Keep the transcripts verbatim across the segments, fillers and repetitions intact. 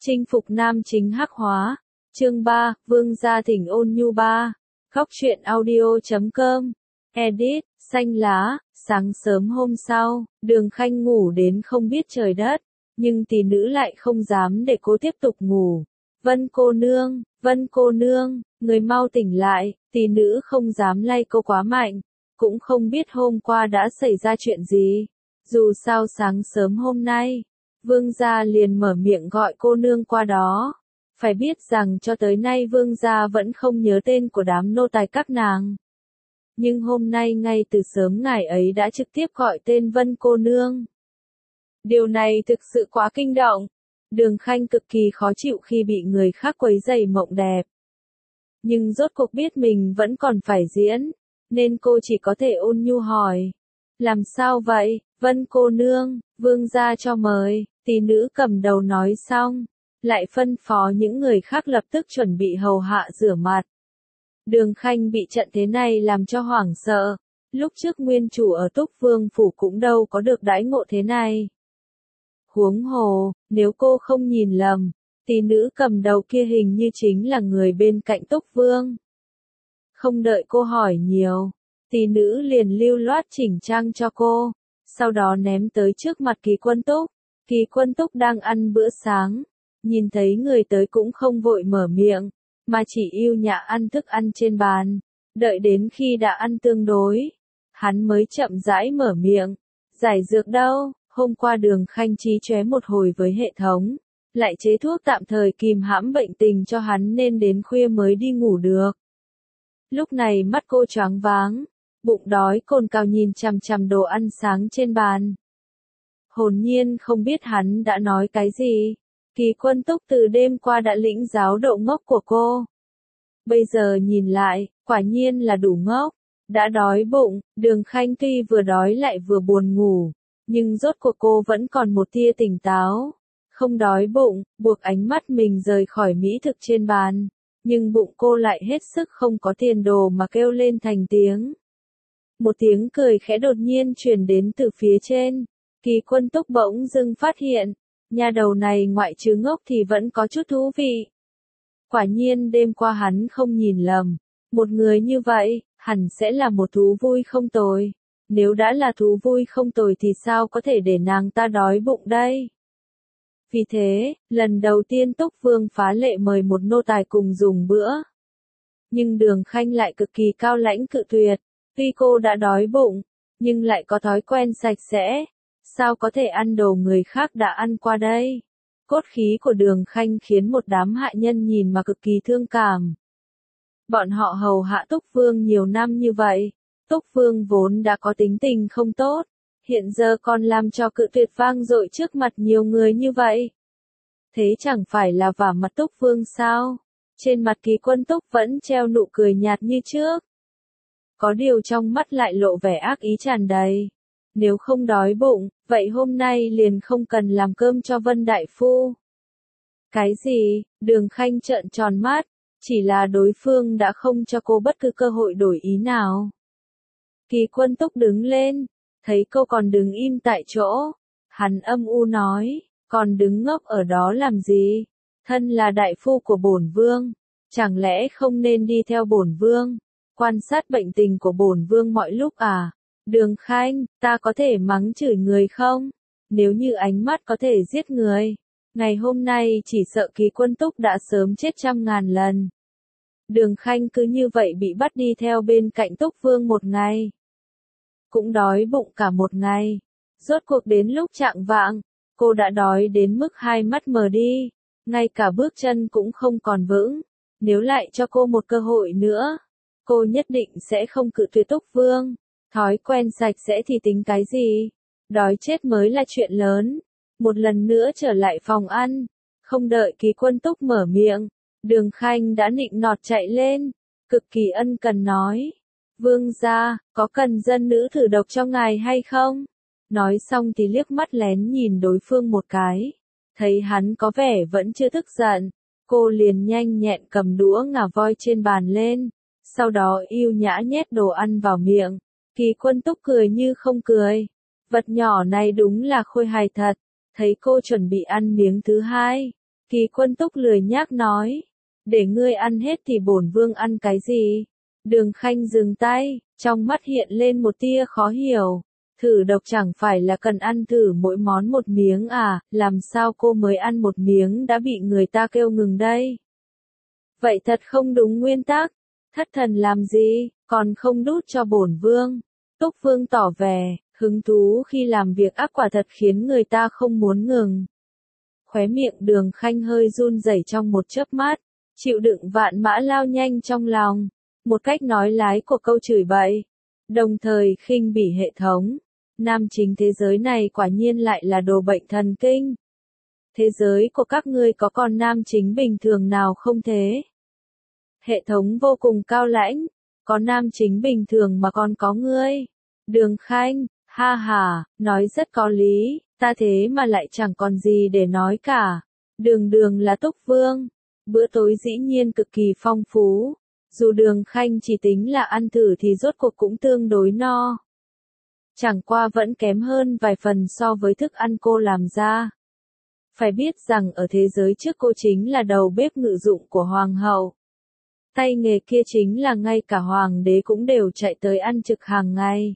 Chinh phục nam chính hắc hóa. Chương ba, Vương gia thỉnh ôn nhu ba. Góc truyện audio chấm com. Edit, xanh lá. Sáng sớm hôm sau, Đường Khanh ngủ đến không biết trời đất, nhưng tỷ nữ lại không dám để cô tiếp tục ngủ. Vân cô nương, Vân cô nương, người mau tỉnh lại. Tỷ nữ không dám lay cô quá mạnh, cũng không biết hôm qua đã xảy ra chuyện gì. Dù sao sáng sớm hôm nay, Vương gia liền mở miệng gọi cô nương qua đó. Phải biết rằng cho tới nay Vương gia vẫn không nhớ tên của đám nô tài các nàng. Nhưng hôm nay ngay từ sớm ngài ấy đã trực tiếp gọi tên Vân cô nương. Điều này thực sự quá kinh động. Đường Khanh cực kỳ khó chịu khi bị người khác quấy rầy mộng đẹp. Nhưng rốt cuộc biết mình vẫn còn phải diễn, nên cô chỉ có thể ôn nhu hỏi. Làm sao vậy, Vân cô nương, Vương gia cho mời. Tỷ nữ cầm đầu nói xong, lại phân phó những người khác lập tức chuẩn bị hầu hạ rửa mặt. Đường Khanh bị trận thế này làm cho hoảng sợ. Lúc trước nguyên chủ ở Túc Vương Phủ cũng đâu có được đãi ngộ thế này. Huống hồ, nếu cô không nhìn lầm, tỷ nữ cầm đầu kia hình như chính là người bên cạnh Túc Vương. Không đợi cô hỏi nhiều, tỷ nữ liền lưu loát chỉnh trang cho cô, sau đó ném tới trước mặt Kỳ Quân Túc. Kỳ Quân Túc đang ăn bữa sáng, nhìn thấy người tới cũng không vội mở miệng, mà chỉ yêu nhã ăn thức ăn trên bàn, đợi đến khi đã ăn tương đối, hắn mới chậm rãi mở miệng. Giải dược đâu? Hôm qua Đường Khanh trí chóe một hồi với hệ thống, lại chế thuốc tạm thời kìm hãm bệnh tình cho hắn nên đến khuya mới đi ngủ được. Lúc này mắt cô choáng váng, bụng đói cồn cào nhìn chằm chằm đồ ăn sáng trên bàn. Hồn nhiên không biết hắn đã nói cái gì. Kỳ Quân Túc từ đêm qua đã lĩnh giáo độ ngốc của cô. Bây giờ nhìn lại, quả nhiên là đủ ngốc. Đã đói bụng, Đường Khanh tuy vừa đói lại vừa buồn ngủ, nhưng rốt cuộc cô vẫn còn một tia tỉnh táo. Không đói bụng, buộc ánh mắt mình rời khỏi mỹ thực trên bàn, nhưng bụng cô lại hết sức không có tiền đồ mà kêu lên thành tiếng. Một tiếng cười khẽ đột nhiên truyền đến từ phía trên. Kỳ Quân Túc bỗng dưng phát hiện, nhà đầu này ngoại trừ ngốc thì vẫn có chút thú vị. Quả nhiên đêm qua hắn không nhìn lầm, một người như vậy, hẳn sẽ là một thú vui không tồi. Nếu đã là thú vui không tồi thì sao có thể để nàng ta đói bụng đây? Vì thế, lần đầu tiên Túc Vương phá lệ mời một nô tài cùng dùng bữa. Nhưng Đường Khanh lại cực kỳ cao lãnh cự tuyệt. Tuy cô đã đói bụng, nhưng lại có thói quen sạch sẽ. Sao có thể ăn đồ người khác đã ăn qua đây? Cốt khí của Đường Khanh khiến một đám hạ nhân nhìn mà cực kỳ thương cảm. Bọn họ hầu hạ Túc Vương nhiều năm như vậy. Túc Vương vốn đã có tính tình không tốt, hiện giờ còn làm cho cự tuyệt vang dội trước mặt nhiều người như vậy. Thế chẳng phải là vả mặt Túc Vương sao? Trên mặt Kỳ Quân Túc vẫn treo nụ cười nhạt như trước. Có điều trong mắt lại lộ vẻ ác ý tràn đầy. Nếu không đói bụng, vậy hôm nay liền không cần làm cơm cho Vân Đại Phu. Cái gì? Đường Khanh trợn tròn mắt, chỉ là đối phương đã không cho cô bất cứ cơ hội đổi ý nào. Kỳ Quân Túc đứng lên, thấy cô còn đứng im tại chỗ. Hắn âm u nói, còn đứng ngốc ở đó làm gì? Thân là đại phu của bổn vương, chẳng lẽ không nên đi theo bổn vương, quan sát bệnh tình của bổn vương mọi lúc à? Đường Khanh, ta có thể mắng chửi người không? Nếu như ánh mắt có thể giết người, ngày hôm nay chỉ sợ Kỳ Quân Túc đã sớm chết trăm ngàn lần. Đường Khanh cứ như vậy bị bắt đi theo bên cạnh Túc Vương một ngày. Cũng đói bụng cả một ngày. Rốt cuộc đến lúc chạng vạng, cô đã đói đến mức hai mắt mờ đi, ngay cả bước chân cũng không còn vững. Nếu lại cho cô một cơ hội nữa, cô nhất định sẽ không cự tuyệt Túc Vương. Thói quen sạch sẽ thì tính cái gì? Đói chết mới là chuyện lớn. Một lần nữa trở lại phòng ăn, không đợi Kỳ Quân Túc mở miệng, Đường Khanh đã nịnh nọt chạy lên, cực kỳ ân cần nói. Vương gia, có cần dân nữ thử độc cho ngài hay không? Nói xong thì liếc mắt lén nhìn đối phương một cái. Thấy hắn có vẻ vẫn chưa tức giận, cô liền nhanh nhẹn cầm đũa ngà voi trên bàn lên, sau đó yêu nhã nhét đồ ăn vào miệng. Kỳ Quân Túc cười như không cười. Vật nhỏ này đúng là khôi hài thật. Thấy cô chuẩn bị ăn miếng thứ hai, Kỳ Quân Túc lười nhác nói, để ngươi ăn hết thì bổn vương ăn cái gì? Đường Khanh dừng tay, trong mắt hiện lên một tia khó hiểu. Thử độc chẳng phải là cần ăn thử mỗi món một miếng à, làm sao cô mới ăn một miếng đã bị người ta kêu ngừng đây? Vậy thật không đúng nguyên tắc. Thất thần làm gì, còn không đút cho bổn vương. Túc Vương tỏ vẻ, hứng thú khi làm việc ác quả thật khiến người ta không muốn ngừng. Khóe miệng Đường Khanh hơi run rẩy trong một chớp mắt, chịu đựng vạn mã lao nhanh trong lòng. Một cách nói lái của câu chửi bậy, đồng thời khinh bỉ hệ thống. Nam chính thế giới này quả nhiên lại là đồ bệnh thần kinh. Thế giới của các ngươi có con nam chính bình thường nào không thế? Hệ thống vô cùng cao lãnh, có nam chính bình thường mà còn có ngươi. Đường Khanh, ha ha, nói rất có lý, ta thế mà lại chẳng còn gì để nói cả. Đường đường là Túc Vương, bữa tối dĩ nhiên cực kỳ phong phú. Dù Đường Khanh chỉ tính là ăn thử thì rốt cuộc cũng tương đối no. Chẳng qua vẫn kém hơn vài phần so với thức ăn cô làm ra. Phải biết rằng ở thế giới trước cô chính là đầu bếp ngự dụng của Hoàng hậu. Tay nghề kia chính là ngay cả Hoàng đế cũng đều chạy tới ăn trực hàng ngày.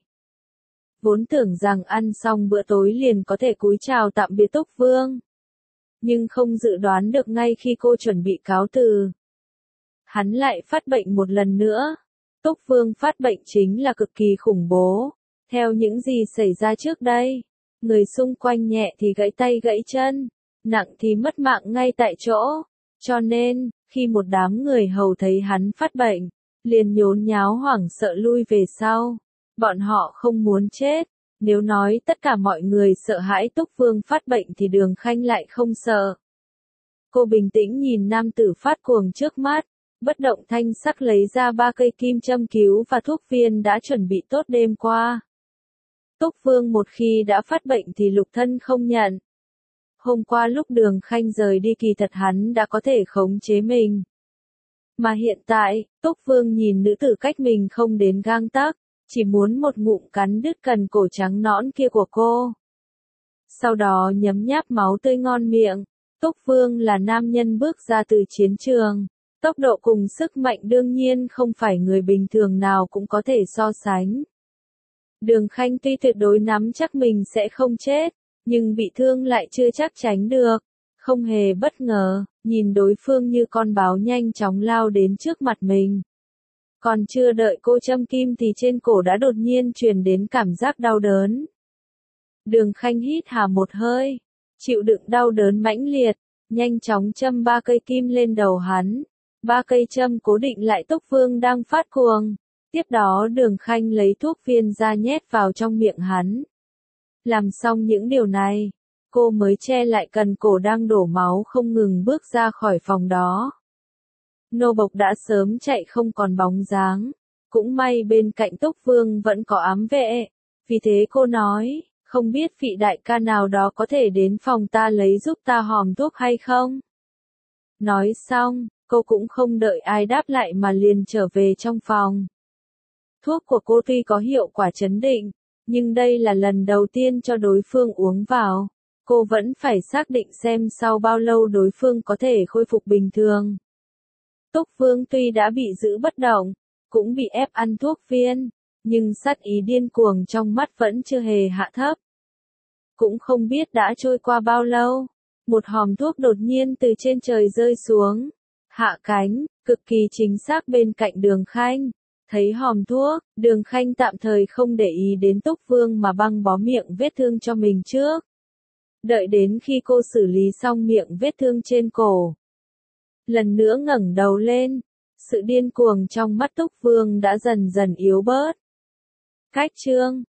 Vốn tưởng rằng ăn xong bữa tối liền có thể cúi chào tạm biệt Túc Vương. Nhưng không dự đoán được ngay khi cô chuẩn bị cáo từ, hắn lại phát bệnh một lần nữa. Túc Vương phát bệnh chính là cực kỳ khủng bố. Theo những gì xảy ra trước đây, người xung quanh nhẹ thì gãy tay gãy chân, nặng thì mất mạng ngay tại chỗ. Cho nên, khi một đám người hầu thấy hắn phát bệnh, liền nhốn nháo hoảng sợ lui về sau. Bọn họ không muốn chết. Nếu nói tất cả mọi người sợ hãi Túc Vương phát bệnh thì Đường Khanh lại không sợ. Cô bình tĩnh nhìn nam tử phát cuồng trước mắt, bất động thanh sắc lấy ra ba cây kim châm cứu và thuốc viên đã chuẩn bị tốt đêm qua. Túc Vương một khi đã phát bệnh thì lục thân không nhận. Hôm qua lúc Đường Khanh rời đi kỳ thật hắn đã có thể khống chế mình. Mà hiện tại, Túc Vương nhìn nữ tử cách mình không đến gang tấc, chỉ muốn một ngụm cắn đứt cần cổ trắng nõn kia của cô. Sau đó nhấm nháp máu tươi ngon miệng. Túc Vương là nam nhân bước ra từ chiến trường. Tốc độ cùng sức mạnh đương nhiên không phải người bình thường nào cũng có thể so sánh. Đường Khanh tuy tuyệt đối nắm chắc mình sẽ không chết, nhưng bị thương lại chưa chắc tránh được. Không hề bất ngờ, nhìn đối phương như con báo nhanh chóng lao đến trước mặt mình. Còn chưa đợi cô châm kim thì trên cổ đã đột nhiên truyền đến cảm giác đau đớn. Đường Khanh hít hà một hơi, chịu đựng đau đớn mãnh liệt, nhanh chóng châm ba cây kim lên đầu hắn. Ba cây châm cố định lại Túc Vương đang phát cuồng. Tiếp đó Đường Khanh lấy thuốc viên ra nhét vào trong miệng hắn. Làm xong những điều này, cô mới che lại cần cổ đang đổ máu không ngừng bước ra khỏi phòng đó. Nô bộc đã sớm chạy không còn bóng dáng. Cũng may bên cạnh Túc Vương vẫn có ám vệ. Vì thế cô nói, không biết vị đại ca nào đó có thể đến phòng ta lấy giúp ta hòm thuốc hay không? Nói xong, cô cũng không đợi ai đáp lại mà liền trở về trong phòng. Thuốc của cô tuy có hiệu quả trấn định, nhưng đây là lần đầu tiên cho đối phương uống vào. Cô vẫn phải xác định xem sau bao lâu đối phương có thể khôi phục bình thường. Túc Vương tuy đã bị giữ bất động, cũng bị ép ăn thuốc viên, nhưng sát ý điên cuồng trong mắt vẫn chưa hề hạ thấp. Cũng không biết đã trôi qua bao lâu, một hòm thuốc đột nhiên từ trên trời rơi xuống, hạ cánh, cực kỳ chính xác bên cạnh Đường Khanh. Thấy hòm thuốc, Đường Khanh tạm thời không để ý đến Túc Vương mà băng bó miệng vết thương cho mình trước. Đợi đến khi cô xử lý xong miệng vết thương trên cổ, lần nữa ngẩng đầu lên, sự điên cuồng trong mắt Túc Vương đã dần dần yếu bớt. Cách chương